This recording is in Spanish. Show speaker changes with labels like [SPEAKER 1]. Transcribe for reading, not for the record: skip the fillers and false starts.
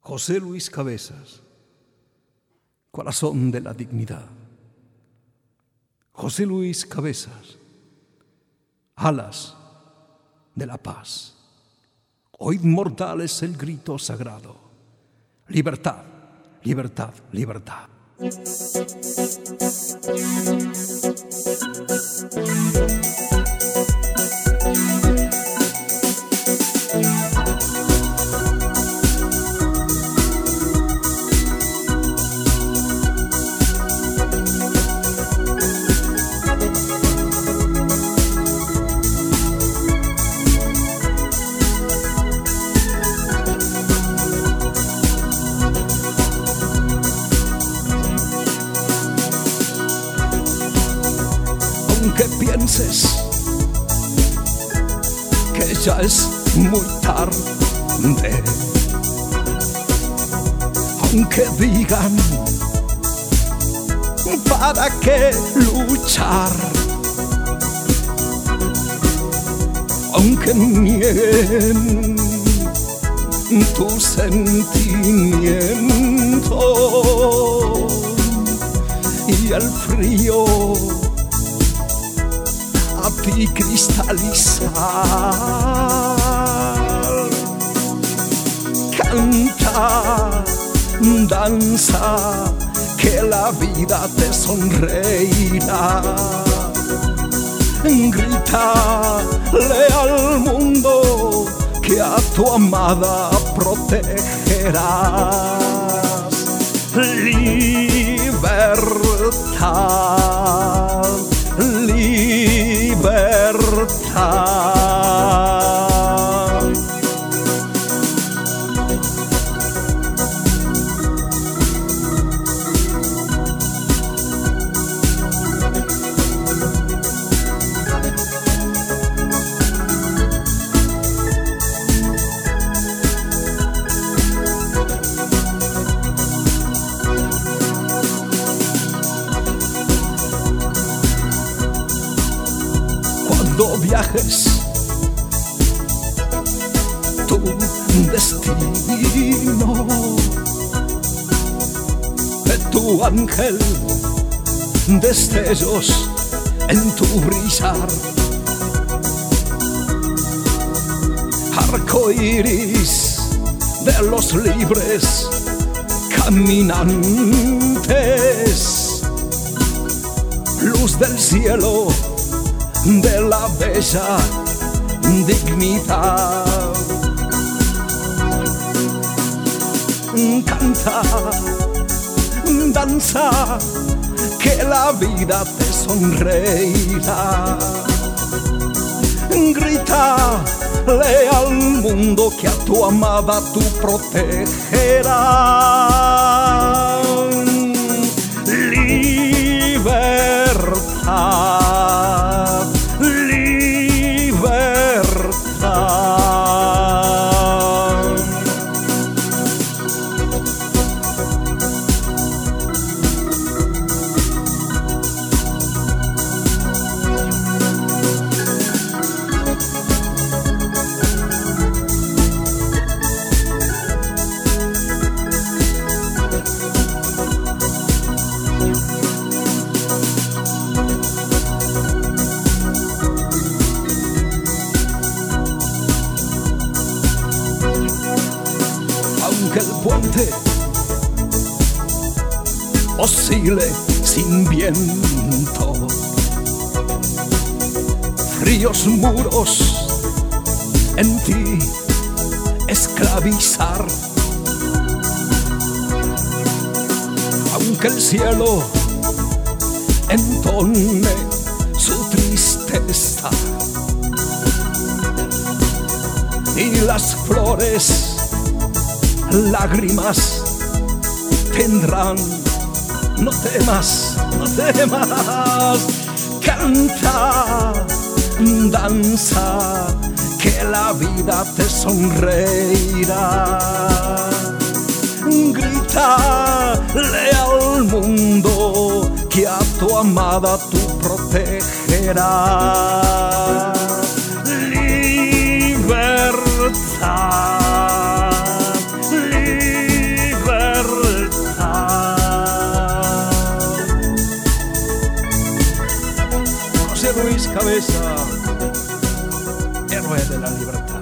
[SPEAKER 1] José Luis Cabezas, corazón de la dignidad. José Luis Cabezas, alas de la paz. Oíd mortales el grito sagrado: libertad, libertad, libertad. Aunque pienses que ya es muy tarde, aunque digan para qué luchar, aunque nieguen tus sentimientos y el frío a ti cristalizar, canta, danza, que la vida te sonreirá. Grítale al mundo que a tu amada protegerás. Libertad, libertad. Cuando viajes tu destino, de tu ángel destellos en tu brillar, arco iris de los libres caminantes, luz del cielo de la bella dignidad. Canta, danza, que la vida te sonreirá. Grítale al mundo que a tu amada tú protegerás. Libertad, aunque el puente oscile sin viento, fríos muros en ti esclavizar, aunque el cielo entone su tristeza y las flores lágrimas tendrán. No temas, no temas, canta, danza, que la vida te sonreirá. Grítale al mundo que a tu amada tú protegerás. Libertad, libertad. Luis Cabeza, héroe de la libertad.